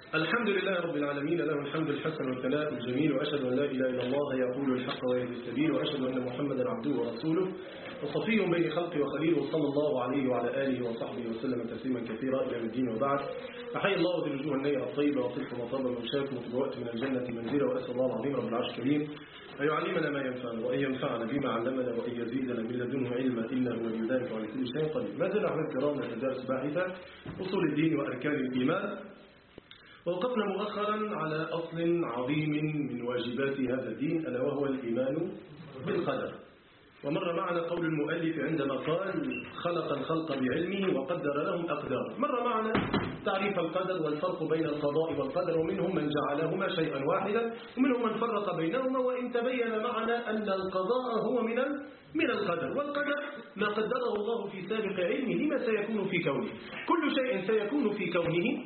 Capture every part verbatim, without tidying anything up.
الحمد لله رب العالمين، له الحمد الحسن والثناء الجميل، وأشهد أن لا إله إلا الله يقول الحق ويهدي السبيل، وأشهد أن محمدا عبده ورسوله وصفيه بين خلقه وخليله، صلى الله عليه وعلى آله وصحبه وسلم تسليما كثيرا إلى الدين. وبعد، أحيي الله ذي الوجوه النيرة الطيبة وطيبة وطابة وشاكم وتبوأت من الجنة منزلا، وأسأل الله العظيم رب العرش الكريم أن يعلمنا ما ينفعنا وأن ينفعنا بما علمنا وأن يزيدنا من لدنه علما، إنه ولي ذلك وعلى كل شيء قدير. ما زلنا أحباب الكرام نتدارس باحثة أصول الدين وأركان الإيمان، ووقفنا مؤخرا على أصل عظيم من واجبات هذا الدين، ألا وهو الإيمان بالقدر. ومر معنا قول المؤلف عندما قال خلق الخلق بعلمه وقدر لهم أقدار. مر معنا تعريف القدر والفرق بين القضاء والقدر، ومنهم من جعلهما شيئا واحدا ومنهم من فرق بينهما، وإن تبين معنا أن القضاء هو من من القدر، والقدر ما قدره الله في سابق علمه لما سيكون في كونه. كل شيء سيكون في كونه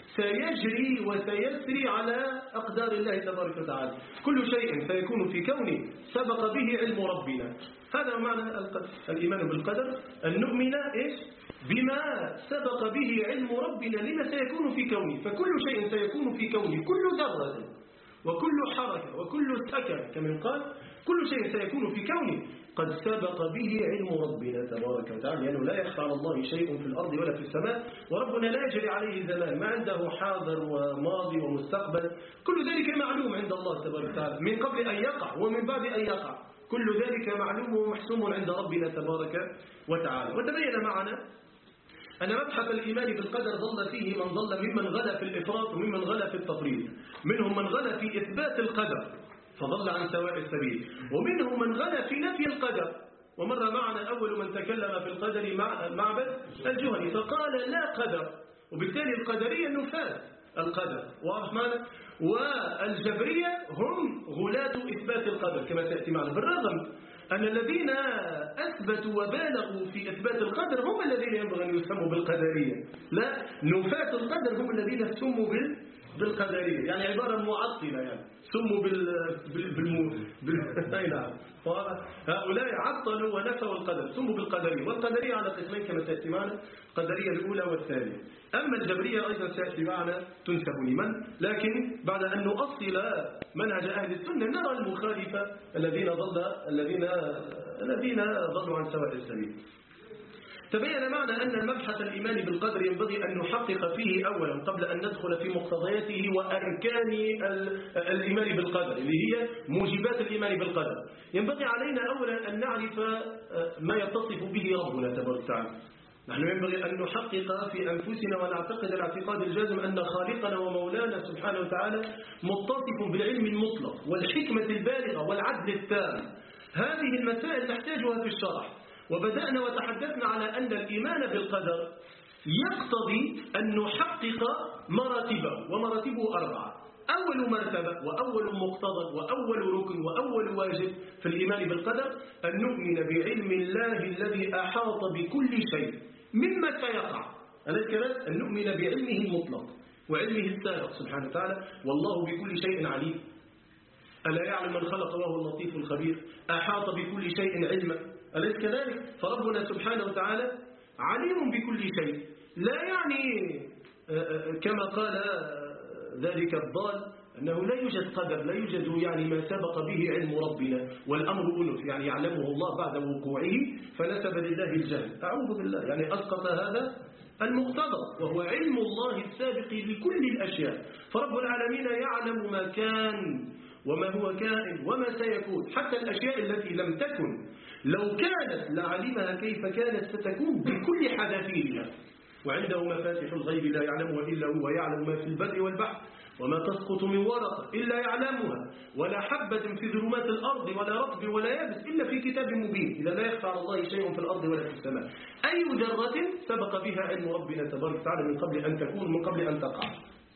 سيجري وسيسري على أقدار الله تبارك وتعالى. كل شيء سيكون في كونه سبق به علم ربنا. هذا معنى الإيمان بالقدر، أن نؤمن إيش؟ بما سبق به علم ربنا لما سيكون في كونه. فكل شيء سيكون في كونه، كل ذرة وكل حركة وكل سكن كما قال، كل شيء سيكون في كونه قد سبق به علم ربنا تبارك وتعالى، لأنه يعني لا يخفى على الله شيء في الأرض ولا في السماء، وربنا لا يجري عليه زمان، ما عنده حاضر وماضي ومستقبل، كل ذلك معلوم عند الله تبارك وتعالى من قبل أن يقع ومن بعد أن يقع، كل ذلك معلوم ومحسوم عند ربنا تبارك وتعالى. وتبين معنا أن مبحث الإيمان بالقدر ظل فيه من ظل ممن غلا في الإفراط وممن غلا في التفريط. منهم من غلا في إثبات القدر فظل عن سواء السبيل، ومنهم من غلا في نفي القدر. ومر معنا أول من تكلم في القدر معبد الجهني فقال لا قدر، وبالتالي القدرية نفاة القدر ورحمن، والجبرية هم غلاة إثبات القدر كما سيأتي معنا، بالرغم أن الذين أثبتوا وبالغوا في إثبات القدر هم الذين ينبغي أن يسموا بالقدرية، لا، نفاة القدر هم الذين سموا بالقدرية، يعني عبارة معطلة، يعني سموا بال بالمو بال أي نعم، هؤلاء عطلوا ونفوا القدر، سموا بالقدرية. والقدرية على قسمين كما سيأتي معنا، القدرية الأولى والثانية. أما الجبرية أيضا سيأتي معنا تنسب لمن، لكن بعد أن نؤصل منهج أهل السنة نرى المخالفة الذين ضل الذين الذين ضلوا عن سواء السبيل. تبين معنا أن المبحث الإيمان بالقدر ينبغي أن نحقق فيه أولا قبل أن ندخل في مقتضياته وأركان الإيمان بالقدر اللي هي موجبات الإيمان بالقدر. ينبغي علينا أولا أن نعرف ما يتصف به ربنا تبارك وتعالى. نحن ينبغي أن نحقق في أنفسنا ونعتقد الاعتقاد الجازم أن خالقنا ومولانا سبحانه وتعالى متصف بالعلم المطلق والحكمة البالغة والعدل التام. هذه المسائل نحتاجها في الشرع، وبدأنا وتحدثنا على أن الإيمان بالقدر يقتضي أن نحقق مراتبه، ومراتبه أربعة. أول مرتبة وأول مقتضى وأول ركن وأول واجب في الإيمان بالقدر أن نؤمن بعلم الله الذي أحاط بكل شيء مما سيقع. أليس أن نؤمن بعلمه المطلق وعلمه السابق سبحانه وتعالى، والله بكل شيء عليم. ألا يعلم من خلق وهو اللطيف الخبير، أحاط بكل شيء علما، أليس كذلك؟ فربنا سبحانه وتعالى عليم بكل شيء، لا يعني كما قال ذلك الضال أنه لا يوجد قدر، لا يوجد يعني ما سبق به علم ربنا والأمر أنف، يعني يعلمه الله بعد وقوعه فنسب لله الجهل. أعوذ بالله، يعني أسقط هذا المقتضى وهو علم الله السابق لكل الأشياء. فرب العالمين يعلم ما كان وما هو كائن وما سيكون، حتى الأشياء التي لم تكن لو كانت لعلمها كيف كانت ستكون بكل حذافيرها. وعنده مفاتح الغيب لا يعلمها إلا هو، يعلم ما في البر والبحر وما تسقط من ورقة إلا يعلمها، ولا حبة في ظلمات الأرض ولا رطب ولا يابس إلا في كتاب مبين. إذا لا يخفى على الله شيء في الأرض ولا في السماء. أي ذرة سبق بها علم ربنا تبارك وتعالى من قبل أن تكون، من قبل أن تقع.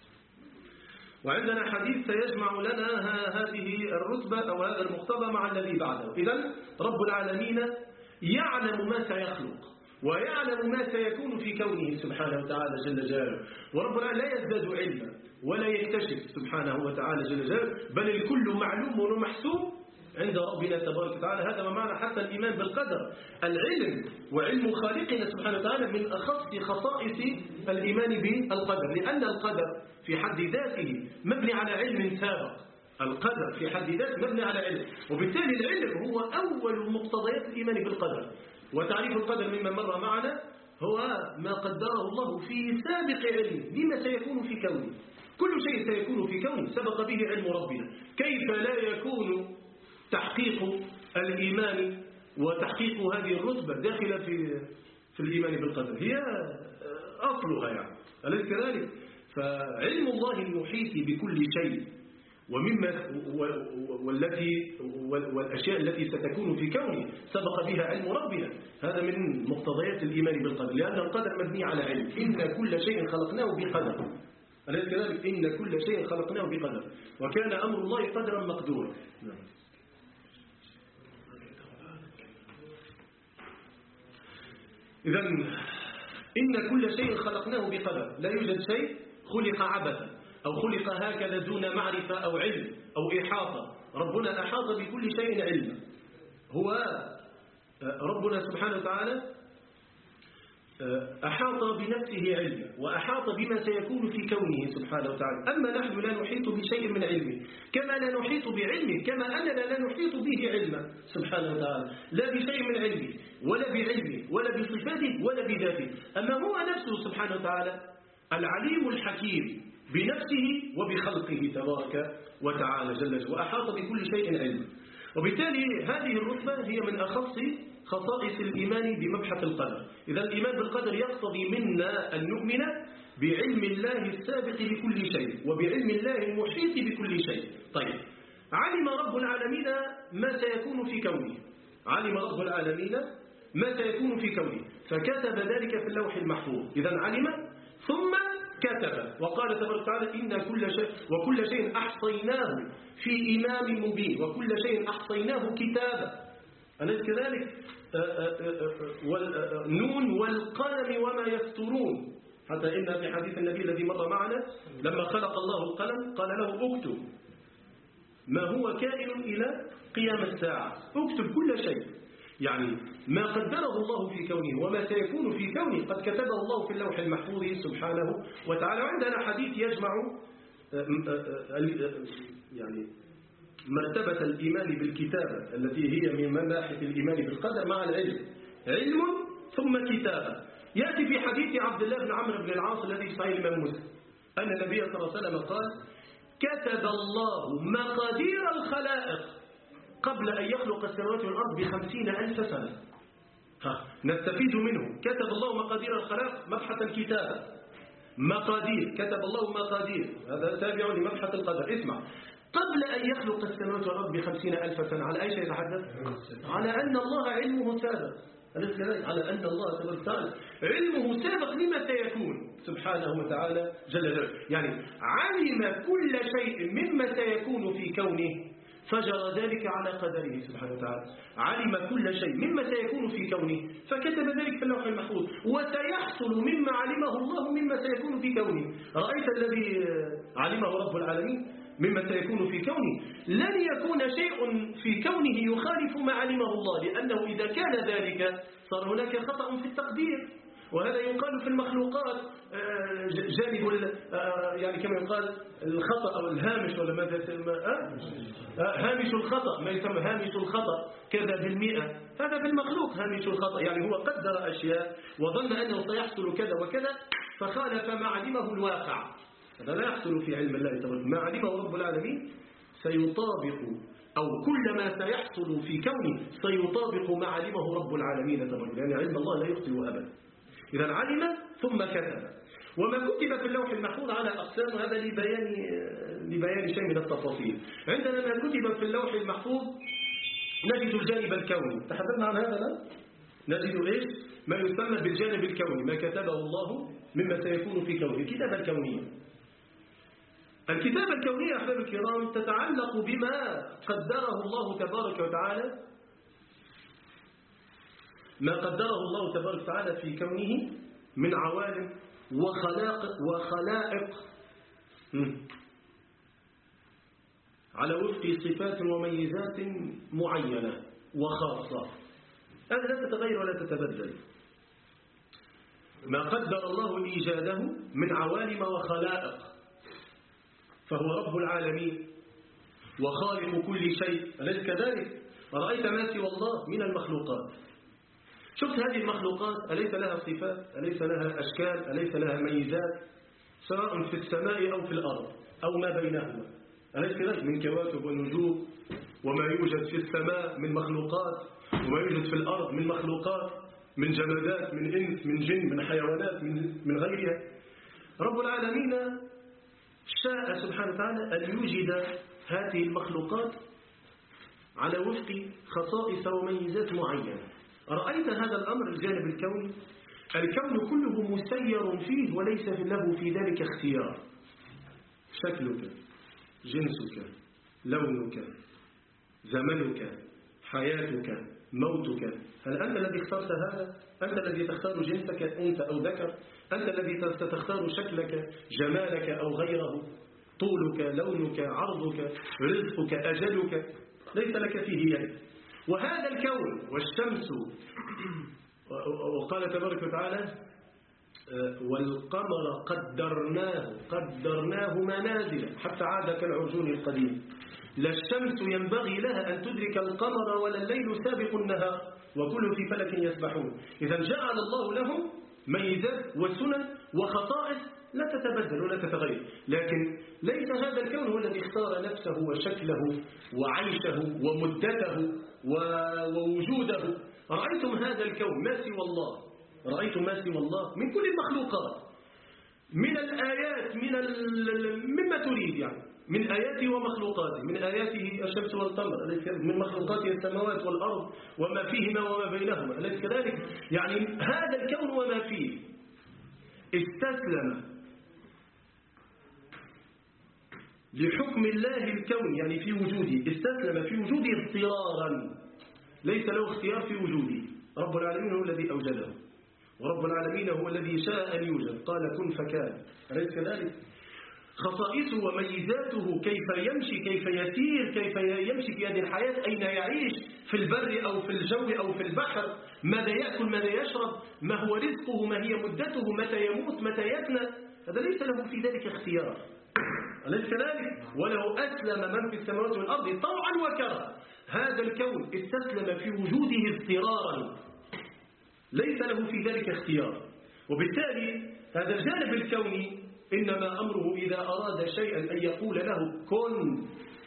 وعندنا حديث سيجمع لنا هذه الرتبة أو هذا المقتضى مع الذي بعده. إذن رب العالمين يعلم ما سيخلق ويعلم ما سيكون في كونه سبحانه وتعالى جل جلاله، ورب العالمين لا يزداد علما ولا يكتشف سبحانه وتعالى جل جلاله، بل الكل معلوم ومحسوب عند ربنا تبارك وتعالى. هذا ما معنى حتى الإيمان بالقدر. العلم وعلم خالقنا سبحانه وتعالى من أخص خصائص الإيمان بالقدر، لأن القدر في حد ذاته مبني على علم سابق. القدر في حد ذاته مبني على علم، وبالتالي العلم هو أول مقتضيات الإيمان بالقدر. وتعريف القدر مما مر معنا هو ما قدره الله في سابق علم بما سيكون في كونه. كل شيء سيكون في كونه سبق به علم ربنا. كيف لا يكون تحقيق الإيمان وتحقيق هذه الرتبة داخلة في في الإيمان بالقدر؟ هي أصلها يعني، أليس كذلك؟ فعلم الله المحيط بكل شيء ومما والتي والأشياء التي ستكون في كونه سبق بها علم ربنا. هذا من مقتضيات الإيمان بالقدر، لأن القدر مبني على علم. إن كل شيء خلقناه بقدر، أليس كذلك؟ إن كل شيء خلقناه بقدر، وكان أمر الله قدرا مقدورا. إذن إن كل شيء خلقناه بقدر، لا يوجد شيء خلق عبثا أو خلق هكذا دون معرفة أو علم أو إحاطة. ربنا أحاط بكل شيء علما. هو ربنا سبحانه وتعالى أحاط بنفسه علما وأحاط بما سيكون في كونه سبحانه وتعالى. أما نحن لا نحيط بشيء من علمه، كما لا نحيط بعلمه، كما أننا لا نحيط به علما سبحانه وتعالى، لا بشيء من علمه ولا بعلمه ولا بصفاته ولا بذاته. أما هو نفسه سبحانه وتعالى العليم الحكيم بنفسه وبخلقه تبارك وتعالى جل جلاله، وأحاط بكل شيء علما. وبالتالي هذه الرتبة هي من أخص خصائص الإيمان بمبحث القدر. إذا الإيمان بالقدر يقتضي منا أن نؤمن بعلم الله السابق لكل شيء وبعلم الله المحيط بكل شيء. طيب، علم رب العالمين ما سيكون في كونه، علم رب العالمين ما سيكون في كونه فكتب ذلك في اللوح المحفوظ. إذا علم ثم كتب، وقال تبارك وتعالى إن كل شيء وكل شيء أحصيناه في إمام مبين وكل شيء أحصيناه كتابا. أليس كذلك؟ والنون والقلم وما يسترون، حتى إن في حديث النبي الذي مر معنا لما خلق الله القلم قال له اكتب ما هو كائن إلى قيام الساعة، اكتب كل شيء. يعني ما قدره الله في كونه وما سيكون في كونه قد كتبه الله في اللوح المحفوظ سبحانه وتعالى. عندنا حديث يجمع يعني مرتبة الإيمان بالكتابة التي هي من مباحث الإيمان بالقدر مع العلم، علم ثم كتابة. يأتي في حديث عبد الله بن عمرو بن العاص الذي في صحيح الإمام مسلم أن النبي صلى الله عليه وسلم قال كتب الله مقادير الخلائق قبل أن يخلق السماوات والأرض بخمسين ألف سنة. ها نستفيد منه. كتب الله مقادير الخلائق مبحث الكتابة، مقادير، كتب الله مقادير، هذا تابع لمبحث القدر. اسمع، قبل أن يخلق السماوات والأرض بخمسين ألف سنة، على أي شيء يتحدث؟ على أن الله علمه سابق، على أن الله سبحانه وتعالى علمه سابق لما سيكون سبحانه وتعالى جل جلاله. يعني علم كل شيء مما سيكون في كونه فجر ذلك على قدره سبحانه وتعالى. علم كل شيء مما سيكون في كونه فكتب ذلك في اللوح المحفوظ، وسيحصل مما علمه الله مما سيكون في كونه. رأيت الذي علمه رب العالمين مما سيكون في كونه، لن يكون شيء في كونه يخالف ما علمه الله، لأنه إذا كان ذلك صار هناك خطأ في التقدير. وهذا يقال في المخلوقات جانب يعني كما يقال الخطأ أو الهامش ولا ماذا يسمى هامش الخطأ، ما يسمى هامش الخطأ كذا بالمئة، هذا في المخلوق هامش الخطأ. يعني هو قدر أشياء وظن أنه سيحصل كذا وكذا فخالف ما علمه الواقع. هذا لا يحصل في علم الله تبارك. ما علمه رب العالمين سيطابق أو كل ما سيحصل في كونه سيطابق ما علمه رب العالمين تبارك، لأن علم الله لا يخطئ أبدا. إذا علم ثم كتب. وما كتب في اللوح المحفوظ على أقسام، هذا لبيان لبيان شيء من التفاصيل. عندنا ما كتب في اللوح المحفوظ نجد الجانب الكوني، تحدثنا عن هذا لا؟ نجد إيش؟ ما يسمى بالجانب الكوني، ما كتبه الله مما سيكون في كونه، الكتابة الكونية. الكتابة الكونية أحباب الكرام تتعلق بما قدره الله تبارك وتعالى، ما قدره الله تبارك وتعالى في كونه من عوالم وخلائق وخلائق على وفق صفات وميزات معينة وخاصة. هذا لا تتغير ولا تتبدل. ما قدر الله إيجاده من عوالم وخلائق، فهو رب العالمين وخالق كل شيء، أليس كذلك؟ رأيت ما سوى الله من المخلوقات، شفت هذه المخلوقات أليس لها صفات، أليس لها أشكال، أليس لها ميزات، سواء في السماء أو في الأرض أو ما بينهما، أليس كذلك؟ من كواكب ونجوم، وما يوجد في السماء من مخلوقات، وما يوجد في الأرض من مخلوقات، من جمادات، من إنس، من جن، من حيوانات، من, من غيرها. رب العالمين شاء سبحانه وتعالى أن يوجد هذه المخلوقات على وفق خصائص وميزات معينة. رأيت هذا الأمر الجانب الكوني؟ الكون كله مسير فيه وليس له في ذلك اختيار. شكلك، جنسك، لونك، زمنك، حياتك، موتك، هل أنت الذي اخترت هذا؟ أنت الذي تختار جنسك أنثى أو ذكر؟ أنت الذي تختار شكلك، جمالك أو غيره، طولك، لونك، عرضك، رزقك، أجلك، ليس لك فيه يد. وهذا الكون والشمس، وقال تبارك وتعالى والقمر قدرناه قدرناه منازل حتى عاد كالعرجون القديم. لا الشمس ينبغي لها أن تدرك القمر ولا الليل سابق النهار وكل في فلك يسبحون. إذا جعل الله لهم ميزات وسنن وخصائص لا تتبدل ولا تتغير، لكن ليس هذا الكون هو الذي اختار نفسه وشكله وعيشه ومدته ووجوده. رأيتم هذا الكون ما سوى الله، رأيتم ما سوى الله من كل المخلوقات، من الآيات، من مما تريد يعني، من آياته ومخلوقاته، من آياته الشمس والقمر، من مخلوقاته السماوات والأرض وما فيهما وما بينهما، أليس كذلك؟ يعني هذا الكون وما فيه استسلم لحكم الله الكون، يعني في وجوده، استسلم في وجوده اضطرارا، ليس له اختيار في وجوده. رب العالمين هو الذي أوجده، ورب العالمين هو الذي شاء أن يوجد، قال كن فكان، أليس كذلك؟ خصائصه وميزاته، كيف يمشي، كيف يسير، كيف يمشي في هذه الحياة، أين يعيش، في البر أو في الجو أو في البحر، ماذا يأكل، ماذا يشرب، ما هو رزقه، ما هي مدته، متى يموت، متى يفنى، هذا ليس له في ذلك اختيار، أليس كذلك؟ ولو أسلم من في السماوات والأرض طوعا وكرها. هذا الكون استسلم في وجوده اضطرارا، ليس له في ذلك اختيار. وبالتالي هذا الجانب الكوني إنما أمره إذا أراد شيئا أن يقول له كن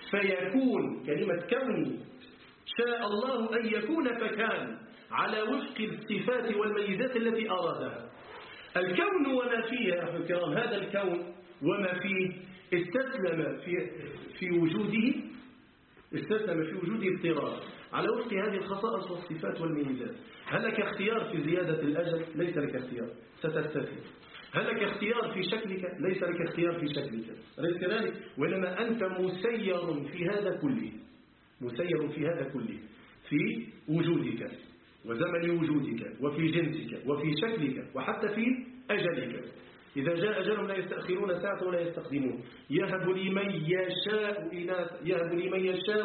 فيكون، كلمة كوني، شاء الله أن يكون فكان على وفق الصفات والميزات التي أرادها. الكون وما فيه يا أخي الكرام، هذا الكون وما فيه استسلم في في وجوده استسلم في وجوده اضطرار على وفق هذه الخصائص والصفات والميزات. هل لك اختيار في زيادة الأجل؟ ليس لك اختيار، ستستسلم. هل لك اختيار في شكلك؟ ليس لك اختيار في شكلك، أليس كذلك؟ وإنما أنت مسير في هذا كله، مسير في هذا كله، في وجودك وزمن وجودك وفي جنسك وفي شكلك وحتى في أجلك. إذا جاء أجلهم لا يستأخرون ساعة ولا يستقدمون. يهب لمن يشاء إناث، يهب لمن يشاء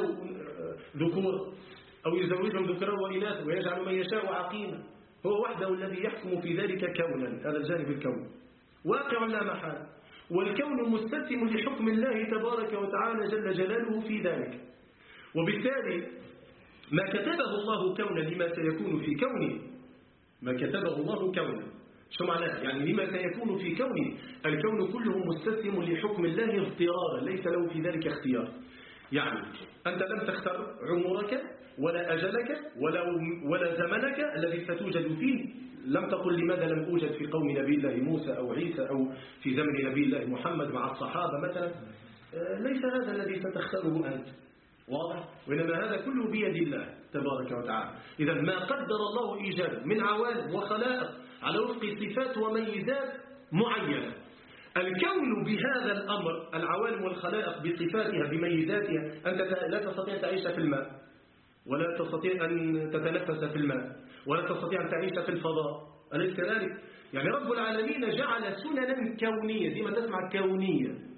ذكور أو يزوجهم ذكرا وإناث ويجعل من يشاء عقيما. هو وحده الذي يحكم في ذلك كونا، هذا الجانب الكون واقع لا محال، والكون مستسلم لحكم الله تبارك وتعالى جل جلاله في ذلك. وبالتالي ما كتبه الله كونا لما سيكون في كونه، ما كتبه الله كونا شو معناه؟ يعني لما سيكون في كونه، الكون كله مستسلم لحكم الله اضطرارا، ليس له في ذلك اختيار. يعني أنت لم تختر عمرك ولا أجلك ولا, ولا زمنك الذي ستوجد فيه. لم تقل لماذا لم أوجد في قوم نبي الله موسى أو عيسى أو في زمن نبي الله محمد مع الصحابة مثلا. ليس هذا الذي ستختاره أنت، واضح؟ وإنما هذا كله بيد الله تبارك وتعالى. إذا ما قدر الله إيجاده من عوالم وخلائق على وفق صفات وميزات معينة. الكون بهذا الأمر، العوالم والخلائق بصفاتها بميزاتها، أنت لا تستطيع تعيش في الماء، ولا تستطيع أن تتنفس في الماء، ولا تستطيع أن تعيش في الفضاء، أليس كذلك؟ يعني رب العالمين جعل سننا كونية، دي ما تسمع كونية،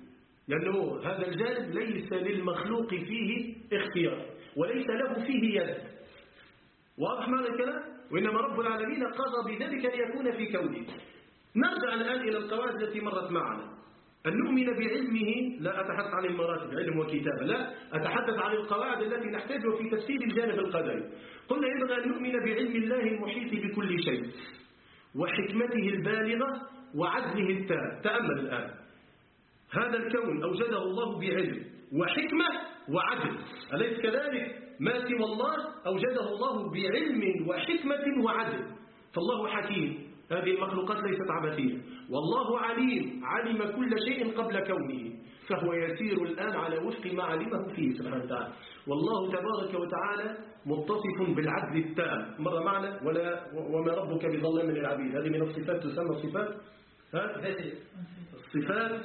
لأنه هذا الجانب ليس للمخلوق فيه اختيار وليس له فيه يد. واضح معنى الكلام؟ وإنما رب العالمين قضى بذلك ليكون في كونه. نرجع الآن إلى القواعد التي مرت معنا. أن نؤمن بعلمه، لا أتحدث عن المراتب علم وكتابة، لا أتحدث عن القواعد التي نحتاجها في تفسير الجانب القدري. قلنا ينبغي أن نؤمن بعلم الله المحيط بكل شيء وحكمته البالغة وعدله التام. تأمل الآن، هذا الكون أوجده الله بعلم وحكمة وعدل، أليس كذلك؟ ما سوى الله أوجده الله بعلم وحكمة وعدل، فالله حكيم، هذه المخلوقات ليست عبثية. والله عليم، علم كل شيء قبل كونه، فهو يسير الآن على وفق ما علمه فيه سبحانه وتعالى. والله تبارك وتعالى متصف بالعدل التام، مر معنا ولا وما ربك بظلام للعبيد، هذه من الصفات تسمى صفات الصفات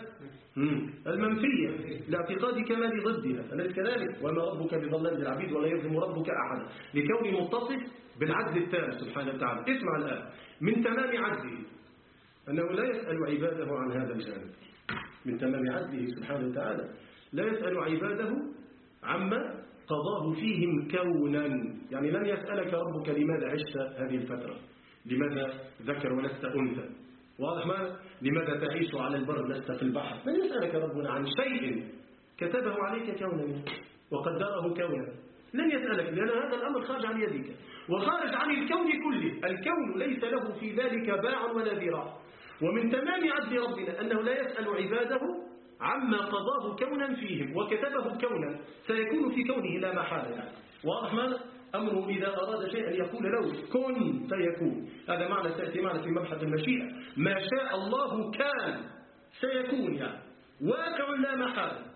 المنفية لاعتقاد كمال ضدها، أليس كذلك؟ وما ربك بظلام للعبيد ولا يظلم ربك أحدا، لكونه متصف بالعدل التام سبحانه وتعالى. اسمع الآن، من تمام عدله أنه لا يسأل عباده عن هذا الجانب، من تمام عدله سبحانه وتعالى لا يسأل عباده عما قضاه فيهم كونا. يعني لن يسألك ربك لماذا عشت هذه الفترة، لماذا ذكر ولست أنثى، واضح ما؟ لماذا تعيش على البر لست في البحر؟ لن يسألك ربنا عن شيء كتبه عليك كونا وقدره كونا، لن يسألك، لأن هذا الأمر خارج عن يدك وخارج عن الكون كله. الكون ليس له في ذلك باع ولا ذراع. ومن تمام عدل ربنا أنه لا يسأل عباده عما قضاه كونا فيهم وكتبه كونا، سيكون في كونه لا محالة يعني. واضح ماذا؟ أمره إذا أراد شيئا يقول له كن فيكون. هذا معنى سيأتي معنا في مبحث المشيئة، ما شاء الله كان سيكون، يعني واقع لا محالة.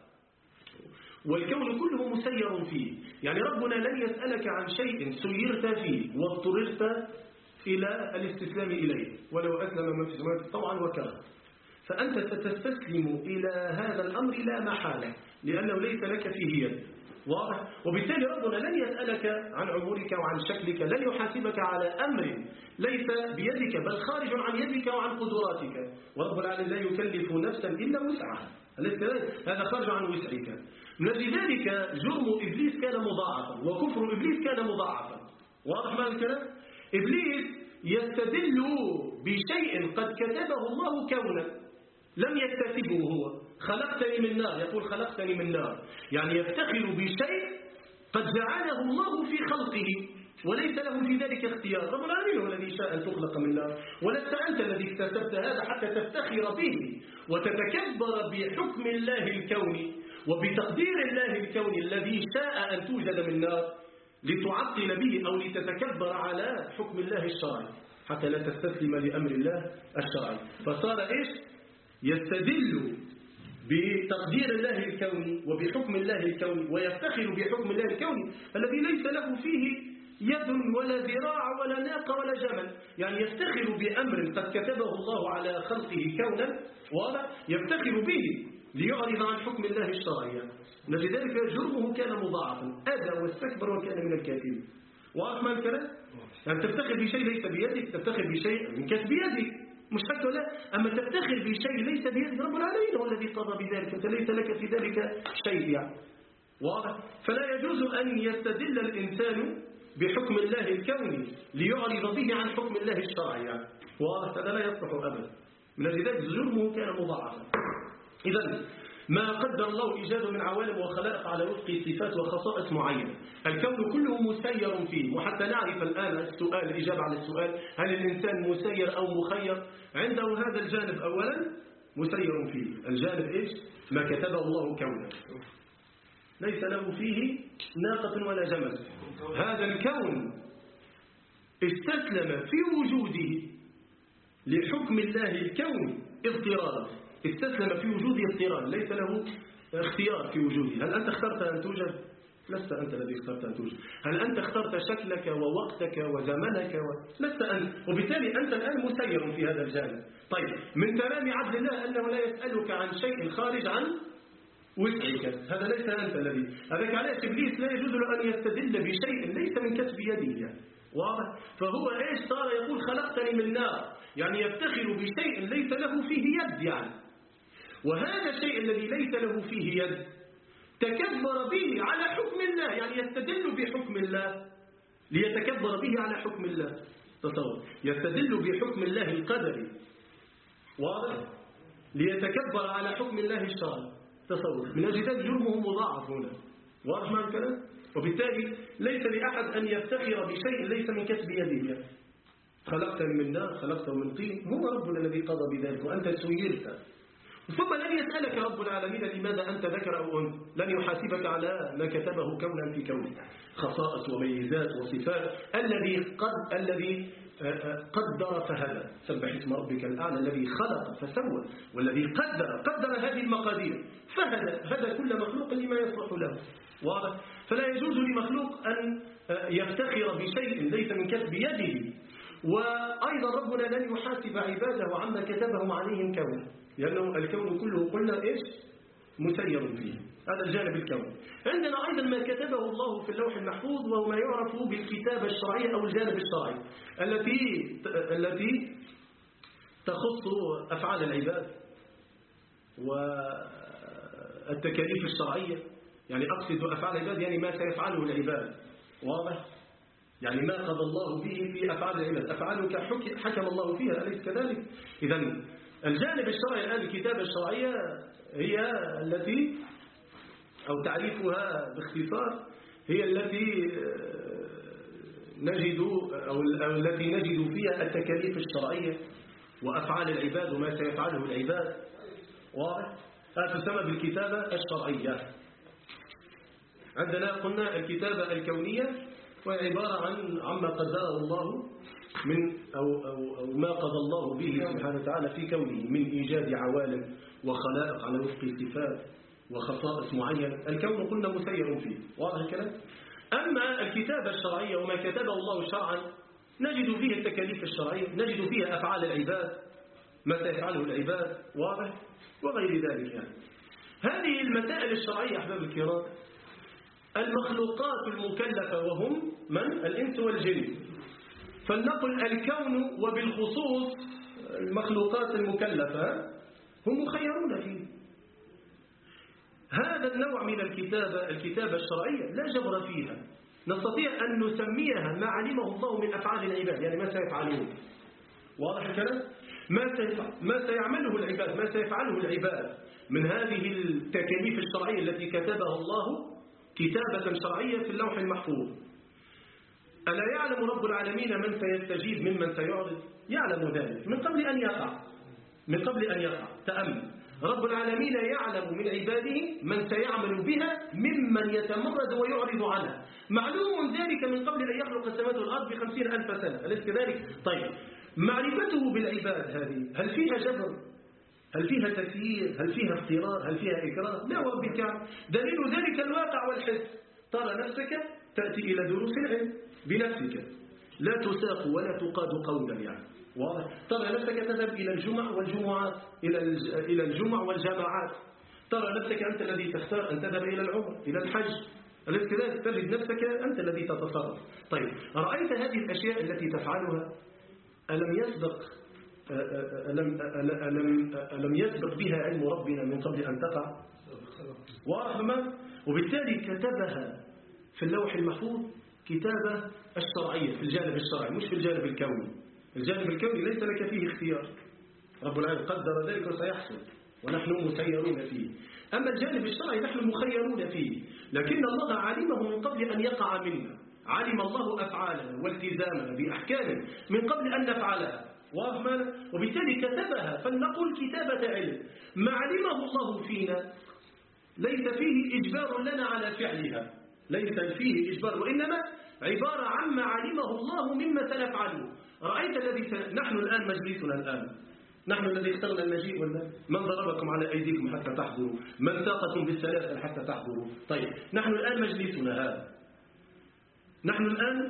والكون كله مسير فيه، يعني ربنا لن يسألك عن شيء سيرت فيه واضطررت إلى الاستسلام إليه، ولو أسلم من في السماوات طوعا وكرها، فأنت ستستسلم إلى هذا الأمر لا محالة، لأنه ليس لك فيه يد. واضح؟ وبالتالي ربنا لن يسألك عن عمرك وعن شكلك، لن يحاسبك على أمر ليس بيدك بل خارج عن يدك وعن قدراتك. ورب العالمين لا يكلف نفسا إلا وسعها، هذا خارج عن وسعك. لذلك جرم إبليس كان مضاعفا وكفر إبليس كان مضاعفا. واضح ما الكلام؟ إبليس يستدل بشيء قد كتبه الله كونا لم يكتسبه هو. خلقتني من نار، يقول خلقتني من نار، يعني يفتخر بشيء قد جعله الله في خلقه وليس له في ذلك اختيار. رب العالمين هو الذي شاء أن تخلق من نار، ولست أنت الذي اكتسبت هذا حتى تفتخر به وتتكبر بحكم الله الكوني وبتقدير الله الكوني الذي شاء أن توجد من نار لتعطل به أو لتتكبر على حكم الله الشرعي حتى لا تستسلم لأمر الله الشرعي. فصار إيش؟ يستدل بتقدير الله الكوني وبحكم الله الكوني ويفتخر بحكم الله الكوني الذي ليس له فيه يد ولا ذراع ولا ناقة ولا جمل، يعني يفتخر بأمر قد كتبه الله على خلقه كونا، واضح؟ يفتخر به ليعرض عن حكم الله الشرعي. لذلك جرمه كان مضاعفا، أذى واستكبر وكان من الكافرين. واضح ما الكلام؟ يعني تفتخر بشيء ليس بيدك، تفتخر بشيء من كسب يدك، مش حتى ولا، أما تفتخر بشيء ليس بيدك رب العالمين هو الذي قضى بذلك، أنت ليس لك في ذلك شيء يعني. واضح؟ فلا يجوز أن يستدل الإنسان بحكم الله الكوني ليعرض به عن حكم الله الشرعي يعني. واضح؟ هذا لا يصلح أبدا. من ذلك جرمه كان مضاعفا. إذن ما قدر الله إيجاده من عوالم وخلائق على وفق صفات وخصائص معينة، الكون كله مسير فيه. وحتى نعرف الآن السؤال، الإجابة على السؤال هل الإنسان مسير أو مخير، عنده هذا الجانب أولا مسير فيه. الجانب إيش؟ ما كتبه الله كونا، ليس له فيه ناقة ولا جمل. هذا الكون استسلم في وجوده لحكم الله الكوني اضطرارا، استسلم في وجوده اضطرارا، ليس له اختيار في وجوده. هل أنت اخترت أن توجد؟ لست أنت الذي اخترت أن توجد. هل أنت اخترت شكلك ووقتك وزمنك و... لست أنت، وبالتالي أنت الآن مسير في هذا الجانب. طيب، من تمام عدل الله أنه لا يسألك عن شيء خارج عن وسعك، هذا ليس أنت الذي، هذاك علاش إبليس لا يجوز له أن يستدل بشيء ليس من كسب يده يعني. واضح؟ فهو إيش صار يقول خلقتني من نار، يعني يفتخر بشيء ليس له فيه يد يعني. وهذا الشيء الذي ليس له فيه يد تكبر به على حكم الله، يعني يستدل بحكم الله ليتكبر به على حكم الله. تصور يستدل بحكم الله القدري واضح ليتكبر على حكم الله الشرعي. تصور من أجل ذلك جرمه مضاعف هنا. واضح مع الكلام؟ وبالتالي ليس لأحد أن يفتخر بشيء ليس من كسب يده. خلقتني من نار خلقته من طين، هو ربنا الذي قضى بذلك وأنت سيرت. ثم لن يسألك رب العالمين لماذا أنت ذكر أو أنت، لن يحاسبك على ما كتبه كونا في كون، خصائص وميزات وصفات. الذي قد الذي قدر فهدى، سبح اسم ربك الأعلى الذي خلق فسوى والذي قدر قدر هذه المقادير فهدى، هدى كل مخلوق لما يصلح له. واضح؟ فلا يجوز لمخلوق أن يفتخر بشيء ليس من كسب يده. وأيضا ربنا لن يحاسب عباده عما كتبهم عليهم كون، لأنه الكون كله قلنا إيش مسير فيه. هذا الجانب الكوني. عندنا أيضا ما كتبه الله في اللوح المحفوظ وهو ما يعرف بالكتابة الشرعية أو الجانب الشرعي التي التي تخص أفعال العباد والتكاليف الشرعية. يعني أقصد أفعال العباد يعني ما سيفعله العباد. واضح؟ يعني ما قضى الله به في أفعال العباد، أفعالك حكم الله فيها، أليس كذلك؟ إذن الجانب الشرعي الآن الكتابة الشرعية هي التي أو تعريفها باختصار هي التي نجد أو التي نجد فيها التكاليف الشرعية وأفعال العباد وما سيفعله العباد. واضح؟ هذا تسمى بالكتابة الشرعية. عندنا قلنا الكتابة الكونية وهي عبارة عن عما قدره الله من أو, أو, أو ما قضى الله به سبحانه وتعالى في كونه من إيجاد عوالم وخلائق على وفق صفات وخصائص معينة. الكون قلنا مسير فيه. واضح الكلام؟ أما الكتابة الشرعية وما كتبه الله شرعا نجد فيه التكاليف الشرعية، نجد فيها أفعال العباد ما سيفعله العباد. واضح؟ وغير ذلك. يعني هذه المسائل الشرعية أحباب الكرام المخلوقات المكلفة وهم من؟ الإنس والجن. فلنقل الكون وبالخصوص المخلوقات المكلفة هم مخيرون فيه. هذا النوع من الكتابة الكتابة الشرعية لا جبر فيها، نستطيع أن نسميها ما علمه الله من أفعال العباد، يعني ما سيفعلون. واضح الكلام؟ ما ما سيعمله العباد، ما سيفعله العباد من هذه التكاليف الشرعية التي كتبها الله كتابة شرعية في اللوح المحفوظ. ألا يعلم رب العالمين من سيستجيب ممن سيعرض؟ يعلم ذلك من قبل أن يقع من قبل أن يقع. تأمل، رب العالمين يعلم من عباده من سيعمل بها ممن يتمرد ويعرض عنها. معلوم ذلك من قبل أن يخلق السماوات والأرض بخمسين ألف سنة، أليس كذلك؟ طيب معرفته بالعباد هذه هل فيها جبر؟ هل فيها تسيير؟ هل فيها اضطرار؟ هل فيها إكراه؟ لا وربك. دليل ذلك الواقع والحس. ترى نفسك تأتي إلى دروس العلم بنفسك لا تساق ولا تقاد قولا. يعني واضح؟ ترى نفسك تذهب إلى الجمع والجمعات إلى إلى الجمع والجماعات. ترى نفسك أنت الذي تختار أن تذهب إلى العمر إلى الحج، أليس كذلك؟ تجد نفسك أنت الذي تتصرف. طيب رأيت هذه الأشياء التي تفعلها ألم يسبق ألم, ألم, ألم يسبق بها علم ربنا من قبل أن تقع؟ واضح ما؟ وبالتالي كتبها في اللوح المحفوظ كتابة الشرعية في الجانب الشرعي مش في الجانب الكوني. الجانب الكوني ليس لك فيه اختيار، رب العالمين قدر ذلك وسيحصل ونحن مسيرون فيه. أما الجانب الشرعي نحن مخيرون فيه، لكن الله علمه من قبل أن يقع منا. علم الله أفعالنا والتزامنا بأحكامه من قبل أن نفعلها. واضح ماذا؟ وبالتالي كتبها. فلنقول كتابة علم ما علمه الله فينا ليس فيه إجبار لنا على فعلها، ليس فيه إجبار، وإنما عبارة عما علمه الله مما سنفعله. رأيت الذي س... نحن الآن مجلسنا الآن، نحن الذي اخترنا المجيء ولا من ضربكم على أيديكم حتى تحضروا، من ساقكم بالسلاسل حتى تحضروا. طيب نحن الآن مجلسنا هذا، نحن الآن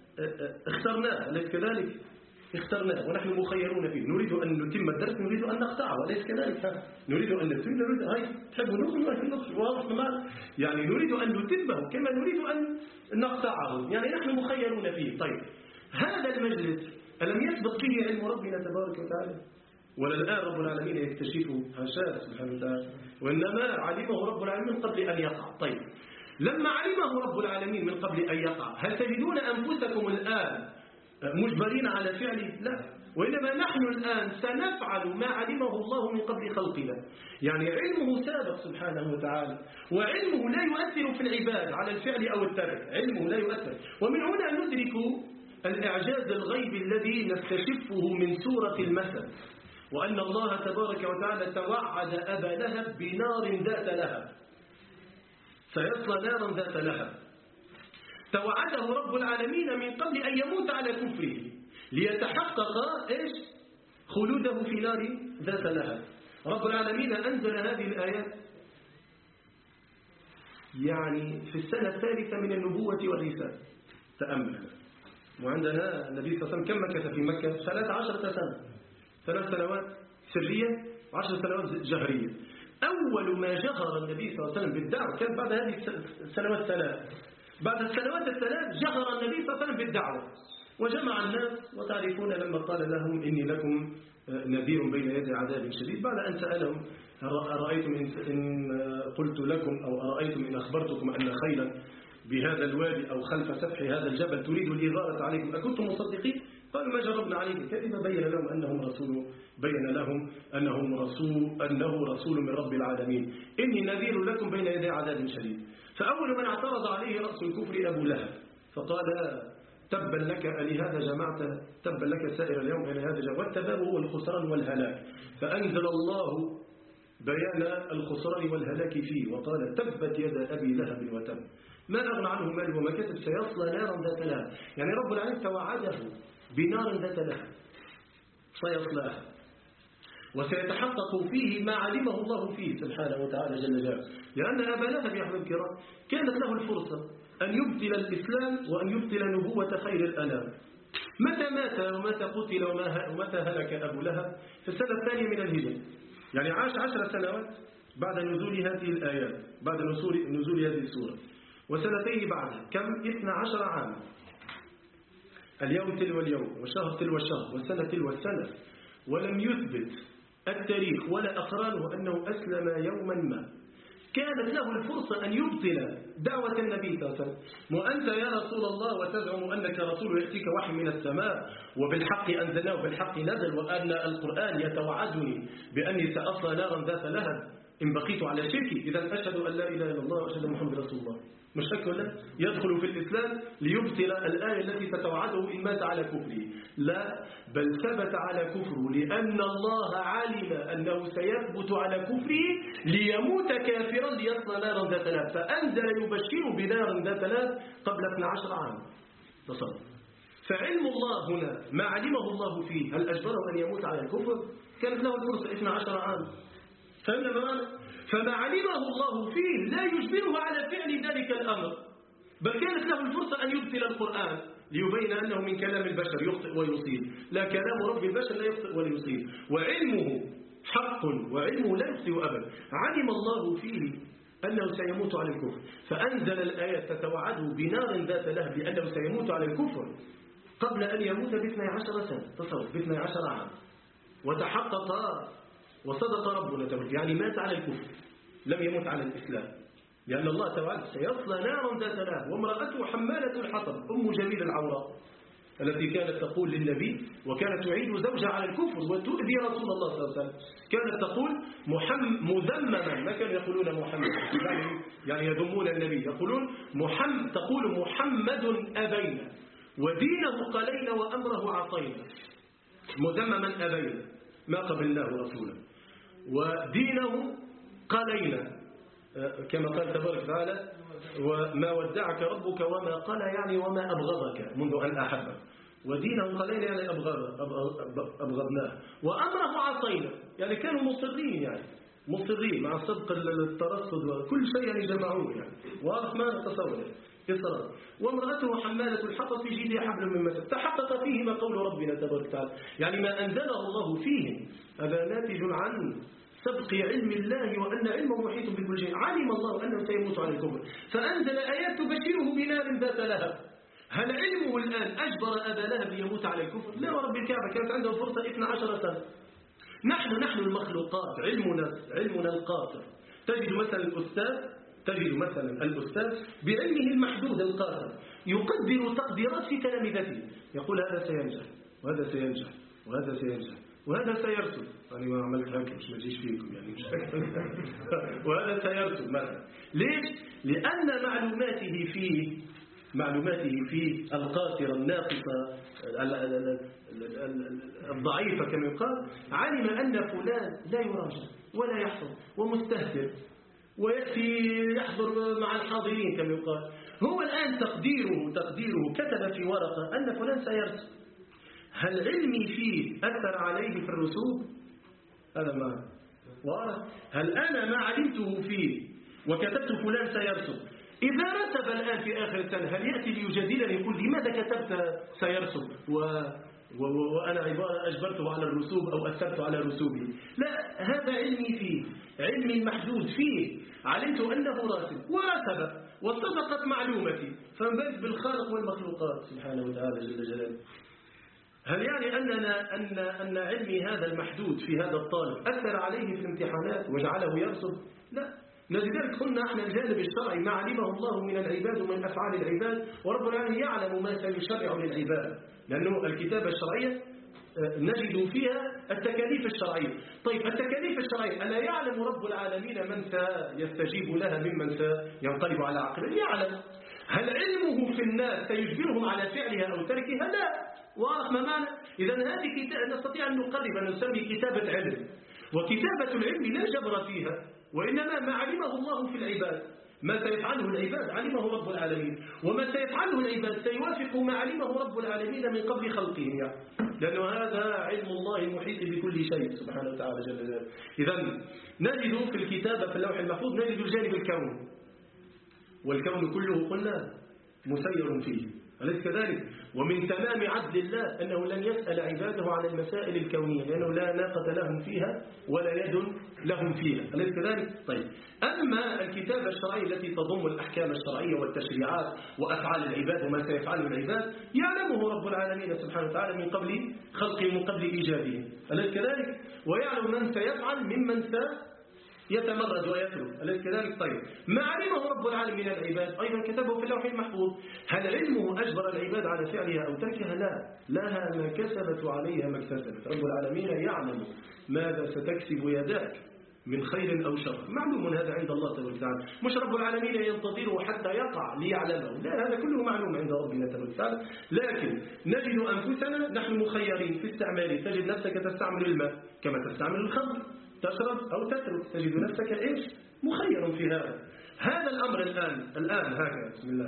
اخترناه، أليس كذلك؟ اخترناه ونحن مخيرون فيه. نريد أن نتم الدرس، نريد أن نقطعه، أليس كذلك؟ نريد أن نتم، نريد هاي تحبوا نخرج نخرج واضح ما؟ يعني نريد أن نتمه كما نريد أن نقطعه، يعني نحن مخيرون فيه. طيب هذا المجلس ألم يسبق فيه علم ربنا تبارك وتعالى؟ ولا الآن رب العالمين يكتشفه حاشاه سبحانه وتعالى، وإنما علمه رب العالمين من قبل أن يقع. طيب لما علمه رب العالمين من قبل أن يقع، هل تجدون أنفسكم الآن مجبرين على فعله؟ لا، وإنما نحن الآن سنفعل ما علمه الله من قبل خلقنا. يعني علمه سابق سبحانه وتعالى، وعلمه لا يؤثر في العباد على الفعل أو الترك، علمه لا يؤثر. ومن هنا ندرك الإعجاز الغيبي الذي نستشفه من سورة المثل، وأن الله تبارك وتعالى توعد أبا لهب بنار ذات لهب، سيصلى نارا ذات لهب. توعده رب العالمين من قبل أن يموت على كفره ليتحقق إيش؟ خلوده في نار ذات لهب. رب العالمين أنزل هذه الآيات يعني في السنة الثالثة من النبوة والرسالة. تأمل، وعندنا النبي صلى الله عليه وسلم كم مكث في مكة؟ ثلاث عشرة سنة، ثلاث سنوات سرية وعشر سنوات جهرية. أول ما جهر النبي صلى الله عليه وسلم بالدعوة كان بعد هذه السنوات الثلاث. بعد السنوات الثلاث جهر النبي صلى الله عليه وسلم بالدعوة وجمع الناس، وتعرفون لما قال لهم إني لكم نذير بين يدي عذاب شديد، بعد أن سألهم أرأيتم إن قلت لكم أو أرأيتم إن أخبرتكم أن خيلا بهذا الوادي أو خلف سفح هذا الجبل تريد الإغارة عليكم أكنتم مصدقين؟ قالوا ما جربنا عليكم كذبا. بين لهم أنهم رسول بين لهم أنهم رسول أنه رسول من رب العالمين، إني نذير لكم بين يدي عذاب شديد. فأول من اعترض عليه رأس الكفر أبو لهب، فقال تبا لك ألهذا جمعت، تبا لك سائر اليوم ألهذا جمعت، والتباب هو الخسران والهلاك. فأنزل الله بيان الخسران والهلاك فيه وقال تبت يد أبي لهب وتب ما أغنى عنه ماله وما كسب سيصلى نارا ذات لهب. يعني رب العالمين توعده بنار ذات لهب سيصلاها، وسيتحقق فيه ما علمه الله فيه سبحانه وتعالى جل جلاله. لأن أبا لهب يا أحباب الكرام كانت له الفرصة أن يبطل الإسلام وأن يبطل نبوة خير الأنام. متى مات ومتى قتل ومتى هلك أبو لهب؟ في السنة الثانية من الهجرة، يعني عاش عشر سنوات بعد نزول هذه الآيات، بعد نزول, نزول هذه السورة، وسنتين بعد كم؟ اثنا عشر عام. اليوم تلو اليوم والشهر تلو الشهر والسنة تلو السنة، ولم يثبت التاريخ ولا أقرانه أنه أسلم يوما ما. كانت له الفرصة أن يبطل دعوة النبي صلى الله عليه وسلم، وأنت يا رسول الله وتزعم أنك رسول يأتيك وحي من السماء وبالحق أنزلناه وبالحق نزل، وأن القرآن يتوعدني بأني سأصلى نارا ذات لهب إن بقيت على شركي، إذا أشهد أن لا إله إلا الله وأشهد أن محمد رسول الله. مش شك ولا يدخل في الإسلام ليبطل الآية التي تتوعده إن مات على كفره؟ لا، بل ثبت على كفره لأن الله علم أنه سيثبت على كفره ليموت كافرا ليصلى نارا ذات لهب، فأنزل يبشر بنار ذات لهب قبل اثنا عشر عام. تصور. فعلم الله هنا ما علمه الله فيه، هل أجبره أن يموت على الكفر؟ كانت له الفرصة اثنا عشر عام. فهمنا بمعنى؟ فما علمه الله فيه لا يجبره على فعل ذلك الأمر، بل كانت له الفرصة أن يبطل القرآن ليبين أنه من كلام البشر يخطئ ويصيب، لا كلام رب البشر لا يخطئ ويصيب، وعلمه حق وعلمه لا يخطئ أبدا. علم الله فيه أنه سيموت على الكفر، فأنزل الآيات تتوعده بنار ذات لهب لأنه سيموت على الكفر قبل أن يموت باثني عشر سنة. تصور، باثني عشر عام، وتحقق وصدق ربنا تبارك، يعني مات على الكفر لم يمت على الإسلام، لأن الله تعالى سيصلى نارا ذات لهب. وامرأته حمالة الحطب أم جميل العوراء التي كانت تقول للنبي وكانت تعيد زوجها على الكفر وتؤذي رسول الله صلى الله عليه وسلم، كانت تقول محمد مذمما، ما كانوا يقولون محمد يعني, يعني يذمون النبي، يقولون محمد، تقول محمد أبينا ودينه قلينا وأمره عصينا. مذمما أبينا ما قبلناه رسولا، ودينه قليلا كما قال تبارك وتعالى وما ودعك ربك وما قال، يعني وما أبغضك منذ أن أحبك، ودينه قليلا يعني أبغضناه، وأمره عصينا، يعني كانوا مصرين، يعني مصرين مع صدق الترصد وكل شيء يعني جمعوه، يعني واضح ما نتصور إصرار. وامرأته حمالة الحطب في جيدها حبل من مسد، تحقق فيه ما قول ربنا تبارك وتعالى، يعني ما أنزله الله فيهم هذا ناتج عن سبق علم الله وأن علمه محيط بكل شيء. علم الله أنه سيموت على الكفر فأنزل آيات تبشره بنار ذات لهب. هل علمه الآن أجبر أبا لهب يموت على الكفر؟ لا ورب الكعبة، كانت عنده فرصة اثنا عشر سنة، نحن نحن المخلوقات، علمنا علمنا القاصر. تجد مثلا الأستاذ تجد مثلا الأستاذ بعلمه المحدود القاصر يقدر تقديرات في تلامذته، يقول هذا سينجح وهذا سينجح وهذا سينجح وهذا سيرسل. يعني ما عملت هكذا مش مجيش فيكم يعني مش وهذا سيرسل مثلا. ليش؟ لأن معلوماته فيه معلوماته فيه القاصرة الناقصة الضعيفة كما يقال، علم أن فلان لا يراجع ولا يحفظ ومستهتر ويأتي يحضر مع الحاضرين كما يقال. هو الآن تقديره تقديره كتب في ورقة أن فلان سيرسل. هل علمي فيه أثر عليه في الرسوب؟ هذا ما واضح. هل أنا ما علمته فيه وكتبت فلان سيرسل، إذا رتب الآن في آخر السنة هل يأتي ليجادلني يقول لماذا كتبت سيرسل و... و... وأنا عبارة أجبرته على الرسوب أو أثرت على رسوبه؟ لا، هذا علمي فيه، علمي المحدود فيه، علمت أنه راسب ورتب وصدقت معلومتي، فانبذ بالخالق والمخلوقات سبحانه وتعالى جل جلاله. هل يعني أننا أن أن علمي هذا المحدود في هذا الطالب أثر عليه في الامتحانات وجعله يرسب؟ لا. لذلك قلنا احنا الجانب الشرعي ما علمه الله من العباد ومن أفعال العباد، ورب العالمين يعلم ما سيشرع للعباد، لأنه الكتابة الشرعية نجد فيها التكاليف الشرعية. طيب التكاليف الشرعية ألا يعلم رب العالمين من سيستجيب لها ممن سينقلب على عقله؟ يعلم. هل علمه في الناس سيجبرهم على فعلها أو تركها؟ لا. واضح ما معنى؟ إذا هذه كتابة نستطيع أن نقرب أن نسمي كتابة علم، وكتابة العلم لا جبر فيها، وإنما ما علمه الله في العباد، ما سيفعله العباد علمه رب العالمين، وما سيفعله العباد سيوافق ما علمه رب العالمين من قبل خلقهم يعني. لأنه هذا علم الله المحيط بكل شيء سبحانه وتعالى جل جلاله. إذا نجد في الكتابة في اللوح المحفوظ نجد الجانب الكون، والكون كله قلنا مسير فيه، أليس كذلك؟ ومن تمام عدل الله أنه لن يسأل عباده عن المسائل الكونية، لأنه لا ناقة لهم فيها ولا يد لهم فيها، أليس كذلك؟ طيب، أما الكتابة الشرعية التي تضم الأحكام الشرعية والتشريعات وأفعال العباد وما سيفعله العباد يعلمه رب العالمين سبحانه وتعالى من قبل خلقه من قبل إيجاده، أليس كذلك؟ ويعلم من سيفعل ممن سيفعل يتمرد ويترك، أليس كذلك؟ طيب، ما علمه رب العالمين من العباد أيضا كتبه في اللوح المحفوظ. هل علمه أجبر العباد على فعلها أو تركها؟ لا، لها ما كسبت وعليها ما اكتسبت. رب العالمين يعلم ماذا ستكسب يداك من خير أو شر، معلوم هذا عند الله تبارك وتعالى، مش رب العالمين ينتظره حتى يقع ليعلمه، لا، هذا كله معلوم عند ربنا تبارك وتعالى. لكن نجد أنفسنا نحن مخيرين في استعماله، تجد نفسك تستعمل الماء كما تستعمل الخمر، تشرب أو تترك، تجد نفسك إيش؟ مخير في هذا. هذا الأمر الآن الآن هكذا بسم الله،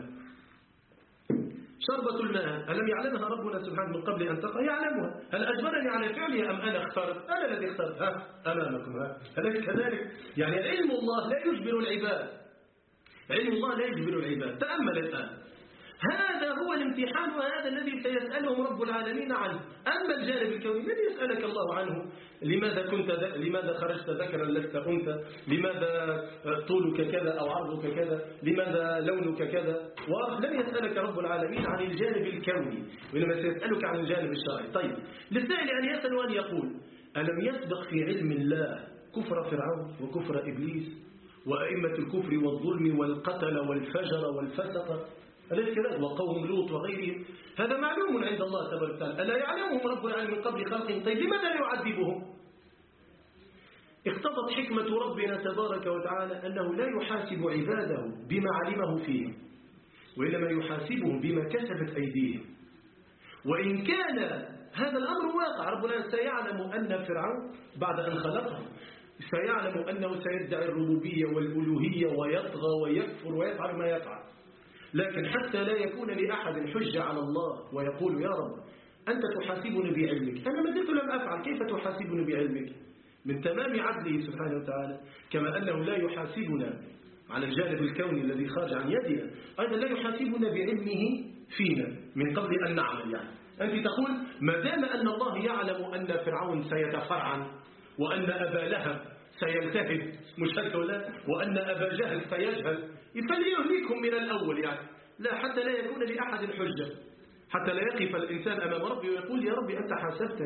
شربة الماء ألم يعلمها ربنا سبحانه من قبل أن تقع؟ يعلمها. هل أجبرني على فعلها أم أنا اخترت؟ أنا الذي اخترت، ها أمامكم، ها أليس كذلك؟ يعني علم الله لا يجبر العباد، علم الله لا يجبر العباد. تأمل الآن، هذا هو الامتحان وهذا الذي سيسألهم رب العالمين عنه. أما الجانب الكوني من يسألك الله عنه؟ لماذا كنت ذ... لماذا خرجت ذكرا لست أنثى؟ لماذا طولك كذا أو عرضك كذا؟ لماذا لونك كذا؟ ولم يسألك رب العالمين عن الجانب الكوني، وإنما سيسألك عن الجانب الشرعي. طيب، للسائل أن يسأل وأن يقول: ألم يسبق في علم الله كفر فرعون وكفر إبليس وأئمة الكفر والظلم والقتل والفجر والفسق، أليس كذلك؟ وقوم لوط وغيرهم، هذا معلوم عند الله تبارك وتعالى، ألا يعلمهم رب العالمين من قبل خلقهم؟ طيب، لماذا لا يعذبهم؟ اقتضت حكمة ربنا تبارك وتعالى أنه لا يحاسب عباده بما علمه فيه، وإنما يحاسبهم بما كسبت أيديهم. وإن كان هذا الأمر واقع، رب العالمين سيعلم أن فرعون بعد أن خلقه سيعلم أنه سيدعي الربوبية والألوهية ويطغى ويكفر ويفعل ما يفعل، لكن حتى لا يكون لأحد حجة على الله ويقول: يا رب أنت تحاسبني بعلمك، أنا ما زلت لم أفعل، كيف تحاسبني بعلمك؟ من تمام عدله سبحانه وتعالى، كما أنه لا يحاسبنا على الجانب الكوني الذي خارج عن يدنا، أيضا لا يحاسبنا بعلمه فينا من قبل أن نعمل. يعني أنت تقول ما دام أن الله يعلم أن فرعون سيتفرعن وأن أبا لهب سيلتهب، مش هكذا ولا؟ وأن أبا جهل سيجهل، فليهلكهم من الأول يعني، لا، حتى لا يكون لأحد حجة، حتى لا يقف الإنسان أمام ربي ويقول: يا ربي أنت حاسبتني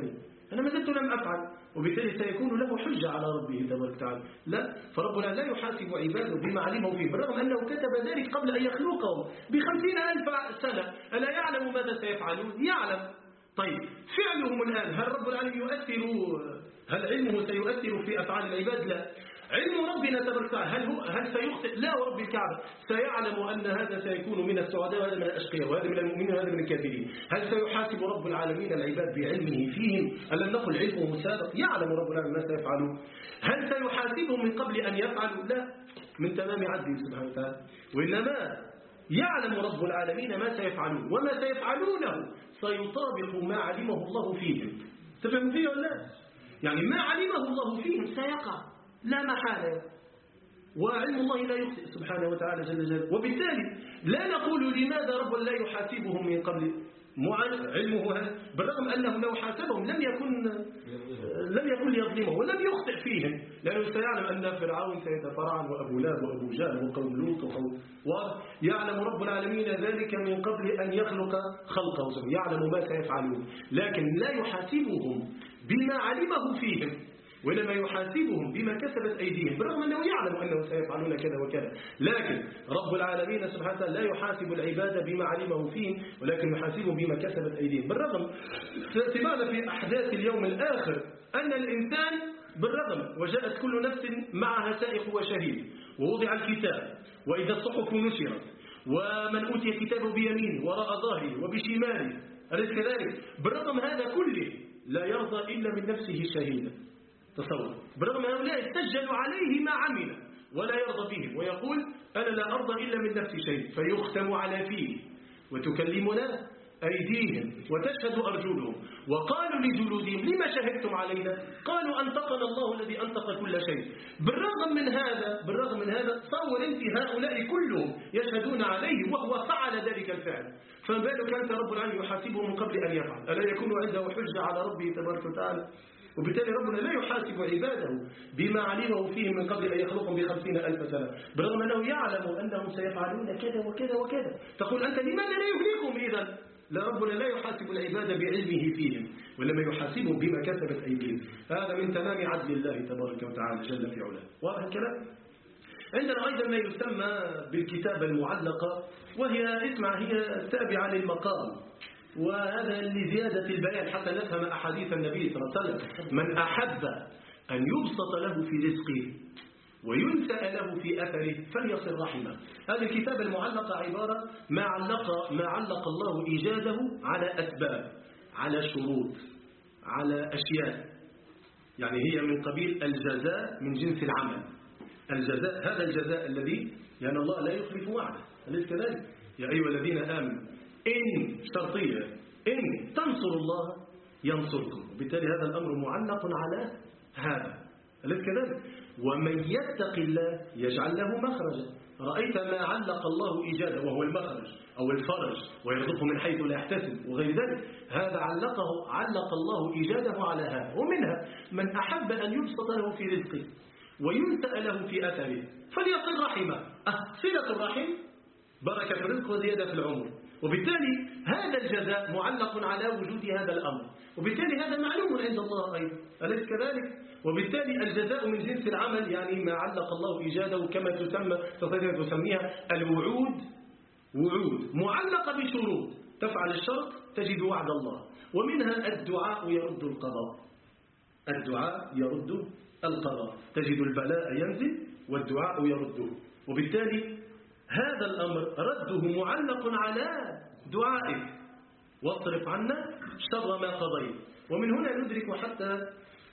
أنا ما زلت لم أفعل، وبالتالي سيكون له حجة على ربه تبارك وتعالى. لا، فربنا لا يحاسب عباده بما علمه فيه، بالرغم أنه كتب ذلك قبل أن يخلقهم بخمسين ألف سنة. ألا يعلم ماذا سيفعلون؟ يعلم. طيب فعلهم الآن، هل رب العالمين يؤثر، هل علمه سيؤثر في أفعال العباد؟ لا. علم ربنا تبارك وتعالى هل هو هل سيخطئ؟ لا، ورب الكعبة سيعلم أن هذا سيكون من السعداء وهذا من الأشقياء وهذا من المؤمنين وهذا من الكافرين. هل سيحاسب رب العالمين العباد بعلمه فيهم؟ ألم نقل علمه سابق؟ يعلم رب العالمين ما سيفعلون. هل سيحاسبهم من قبل أن يفعلوا؟ لا، من تمام عدله سبحانه وتعالى. وإنما يعلم رب العالمين ما سيفعلون، وما سيفعلونه سيطابق ما علمه الله فيهم. تفهموا فيه ولا لا؟ يعني ما علمه الله فيهم سيقع لا محالة، وعلم الله لا يخطئ سبحانه وتعالى جل جلاله. وبالتالي لا نقول لماذا رب لا يحاسبهم من قبل علمه هذا، بالرغم أنه لو حاسبهم لم يكن لم يكن ليظلمهم ولم يخطئ فيهم، لأنه سيعلم أن فرعون سيتفرعن وأبو لهب وأبو جهل وقوم لوط وقوم، ويعلم رب العالمين ذلك من قبل أن يخلق خلقه، يعلم ما سيفعلون، لكن لا يحاسبهم بما علمه فيهم، وإنما يحاسبهم بما كسبت أيديهم، بالرغم أنه يعلم أنه سيفعلون كذا وكذا. لكن رب العالمين سبحانه وتعالى لا يحاسب العباد بما علمه فيهم، ولكن يحاسبهم بما كسبت أيديهم. بالرغم سمعنا في أحداث اليوم الآخر أن الإنسان بالرغم وجاءت كل نفس معها سائق وشهيد، ووضع الكتاب، وإذا الصحف نشرت، ومن أوتي كتابه بيمينه وراء ظهره وبشماله، أليس كذلك؟ بالرغم هذا كله لا يرضى إلا من نفسه شهيدا. تصور، برغم هؤلاء سجلوا عليه ما عمل ولا يرضى بهم، ويقول أنا لا أرضى إلا من نفسي شيء، فيختم على فيه وتكلمنا أيديهم وتشهد أرجلهم، وقالوا لجلودهم لما شهدتم علينا؟ قالوا أنطقنا الله الذي أنطق كل شيء. بالرغم من هذا بالرغم من هذا تصور أنت هؤلاء كلهم يشهدون عليه وهو فعل ذلك الفعل، فما بالك أنت رب العالمين يحاسبه من قبل أن يفعل؟ ألا يكون عنده حجة على ربه تبارك وتعالى؟ وبالتالي ربنا لا يحاسب عباده بما علمه فيهم من قبل أن يخلقهم بخمسين ألف سنة، برغم أنه يعلم أنهم سيفعلون كذا وكذا وكذا. تقول أنت لماذا لا يهلكهم إذن؟ لا، ربنا لا يحاسب العباد بعلمه فيهم، ولما يحاسبهم بما كسبت أيديهم. هذا من تمام عدل الله تبارك وتعالى جل في علاه. واضح الكلام؟ عندنا أيضا ما يسمى بالكتابة المعلقة، وهي اسمع هي التابعة للمقام، وهذا لزيادة البيان حتى نفهم أحاديث النبي صلى الله عليه وسلم. من أحب أن يبسط له في رزقه وينسأ له في أثره فليصل رحمه. هذه الكتابة المعلقة عبارة ما علق, ما علق الله إيجاده على أسباب، على شروط، على أشياء، يعني هي من قبيل الجزاء من جنس العمل. الجزاء هذا الجزاء الذي لأن الله لا يخلف وعده، أليس كذلك؟ يا أيها الذين آمنوا إن شرطية إن تنصروا الله ينصركم. وبالتالي هذا الأمر معلق على هذا، أليس كذلك؟ ومن يتق الله يجعل له مخرجا. رأيت ما علق الله إيجاده وهو المخرج أو الفرج، ويرزقه من حيث لا يحتسب وغير ذلك، هذا علقه علق الله إيجاده على هذا. ومنها من أحب أن يبسط له في رزقه وينسأ له في أثره فليصل رحمه. أه صلة الرحم بركة في الرزق وزيادة في العمر. وبالتالي هذا الجزاء معلق على وجود هذا الأمر، وبالتالي هذا معلوم عند الله أيضا، أليس كذلك؟ وبالتالي الجزاء من جنس العمل، يعني ما علق الله إيجاده كما تسمى تسميها الوعود، وعود معلقة بشروط، تفعل الشرط تجد وعد الله. ومنها الدعاء يرد القضاء، الدعاء يرد القضاء، تجد البلاء ينزل والدعاء يرده. وبالتالي هذا الأمر رده معلق على دعائك، واصرف عنا شر ما قضيت. ومن هنا ندرك حتى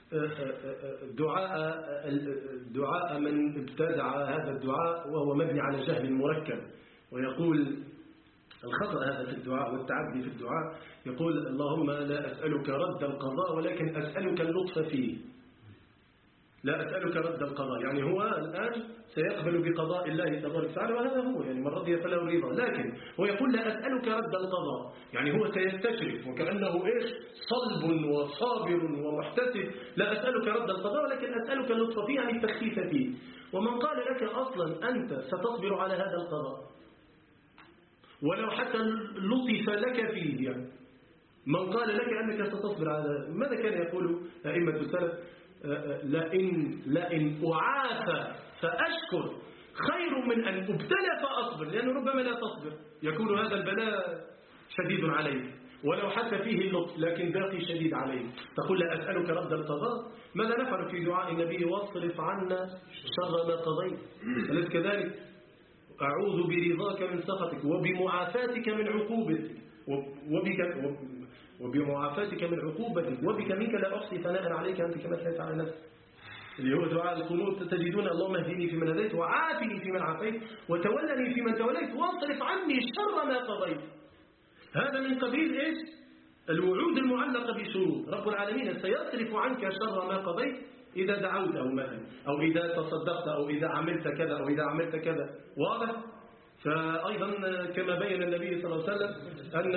دعاء دعاء من ابتدع هذا الدعاء وهو مبني على جهل مركب، ويقول الخطأ هذا في الدعاء والتعدي في الدعاء، يقول اللهم لا أسألك رد القضاء ولكن أسألك اللطف فيه. لا أسألك رد القضاء، يعني هو الآن سيقبل بقضاء الله تبارك وتعالى، وهذا هو يعني من رضي فله رضا، لكن هو يقول لا أسألك رد القضاء، يعني هو سيستشرف وكأنه إيش صلب وصابر ومحتسب. لا أسألك رد القضاء ولكن أسألك اللطف فيه، يعني التخفيف فيه. ومن قال لك أصلا أنت ستصبر على هذا القضاء ولو حتى لطف لك فيه، يعني من قال لك أنك ستصبر على ذلك؟ ماذا كان يقول أئمة السلف؟ لئن, لئن أعافى فأشكر خير من أن أبتلى فأصبر، لأنه ربما لا تصبر يكون هذا البلاء شديد عليك ولو حتى فيه اللطف لكن باقي شديد عليه. تقول لا أسألك رد القضاء. ماذا نفعل في دعاء النبي؟ واصرف عنا شر ما قضيت، أليس كذلك؟ أعوذ برضاك من سخطك وبمعافاتك من عقوبتك وبك وبمعافاتك من عقوبتك وبك منك لا أحصي ثناء عليك أنت كما أثنيت على نفسك، اللي هو دعاء القنوت. تجدون اللهم اهدني فيمن هديت وعافني فيمن عافيت وتولني فيمن توليت واصرف عني شر ما قضيت. هذا من قبيل إيش؟ الوعود المعلقة بشروط. رب العالمين سيصرف عنك شر ما قضيت إذا دعوت أو مثلا أو إذا تصدقت أو إذا عملت كذا أو إذا عملت كذا. واضح؟ فأيضا كما بين النبي صلى الله عليه وسلم أن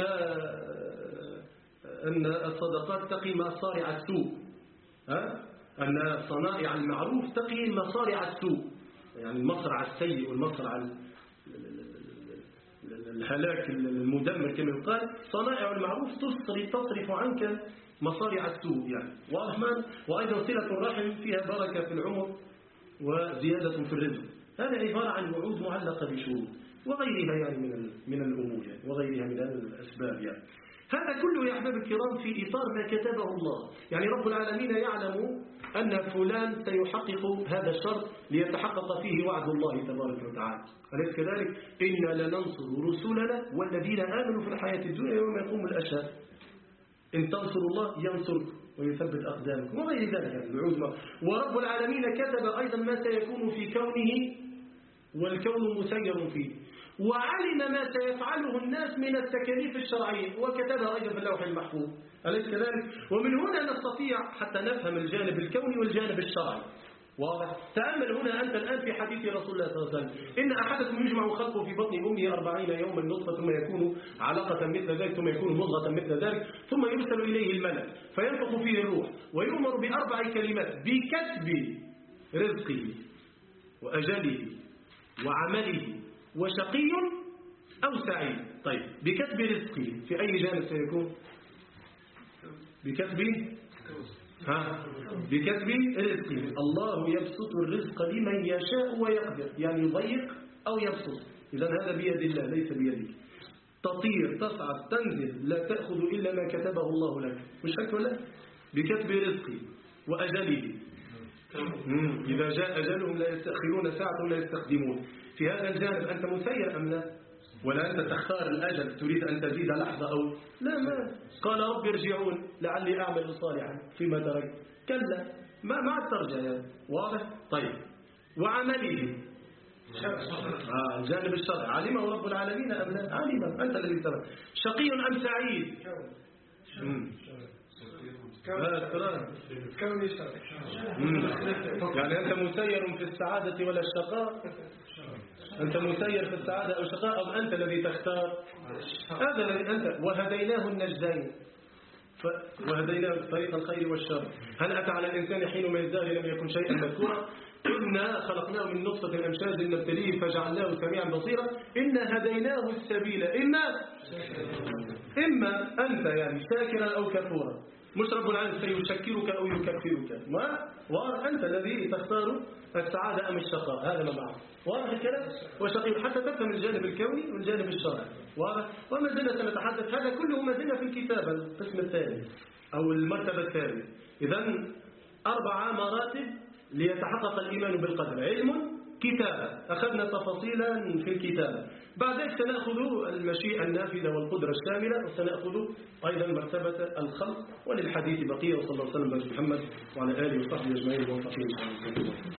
أن الصدقات تقي مصارع السوء، ها؟ أن صنائع المعروف تقي مصارع السوء، يعني المصرع السيء والمصرع الهلاك المدمر كما يقال. صنائع المعروف تصرف تصرف عنك مصارع السوء يعني. وأيضا صلة الرحم فيها بركة في العمر وزيادة في الرزق. هذا عبارة عن وعود معلقة بشروط وغيرها يعني من من الأمور يعني وغيرها من الأسباب يعني. هذا كله يا أحباب الكرام في إطار ما كتبه الله. يعني رب العالمين يعلم أن فلان سيحقق هذا الشرط ليتحقق فيه وعد الله تبارك وتعالى، أليس كذلك؟ إنا لننصر رسلنا والذين آمنوا في الحياة الدنيا يوم يقوم الأشهاد. إن تنصروا الله ينصركم ويثبت أقدامكم وغير ذلك يعني الوعود. ورب العالمين كتب أيضا ما سيكون في كونه والكون مسير فيه، وعلم ما سيفعله الناس من التكاليف الشرعية وكتبها أيضا في اللوح المحفوظ، أليس كذلك؟ ومن هنا نستطيع حتى نفهم الجانب الكوني والجانب الشرعي. واضح؟ تأمل هنا أنت الآن في حديث رسول الله صلى الله عليه وسلم: إن أحدكم يجمع خلقه في بطن أمه أربعين يوما نطفة ثم يكون علقة مثل ذلك ثم يكون مضغة مثل ذلك ثم يرسل إليه الملك فينفخ فيه الروح ويؤمر بأربع كلمات بكتب رزقه وأجله وعمله وشقي أو سعيد. طيب بكتب رزقه في أي جانب سيكون؟ بكتب ها بكتب رزقه. الله يبسط الرزق لمن يشاء ويقدر، يعني يضيق أو يبسط. إذا هذا بيد الله ليس بيدك. تطير تصعد تنزل لا تأخذ إلا ما كتبه الله لك، مش هيك ولا؟ بكتب رزقه وأجله. إذا جاء أجلهم لا يستأخرون ساعة ولا يستقدمون. في هذا الجانب أنت مسير أم لا؟ ولا أنت تختار الأجل تريد أن تزيد لحظة أو لا؟ ما قال رب ارجعون لعلي أعمل صالحا فيما تركت. كلا ما ما ترجع يعني. واضح؟ طيب وعمله آه الجانب الشرعي علمه رب العالمين أم لا؟ علمه. أنت الذي ترى شقي أم سعيد. كوني يعني أنت مسير في السعادة ولا الشقاء؟ أنت مسير في السعادة أو الشقاء أم أنت الذي تختار؟ هذا الذي أنت. وهديناه النجدين ف... وهديناه طريق الخير والشر. هل أتى على الإنسان حين ما يزداد لم يكن شيئا مذكورا؟ إنا خلقناه من نطفة أمشاج نبتليه فجعلناه سميعا بصيرا. إنا هديناه السبيل إما إما أنت يعني شاكرا أو كفورا. مش رب العالمين سيشكرك أو يكفرك، ما وأنت الذي تختار السعادة أم الشقاء. هذا ما معه. واضح الكلام؟ وشقي حتى تفهم الجانب الكوني والجانب الشرعي. واضح؟ وما زلنا سنتحدث هذا كله ما زلنا في الكتابة القسم الثاني أو المرتبة الثانية. إذن أربع مراتب ليتحقق الإيمان بالقدر: علم، كتابة، أخذنا تفاصيلا في الكتابة. بعد ذلك سنأخذ المشيئة النافذة والقدرة الشاملة، وسنأخذ أيضا مرتبة الخلق. وللحديث بقية. وصلى الله وسلم على محمد وعلى آله وصحبه أجمعين.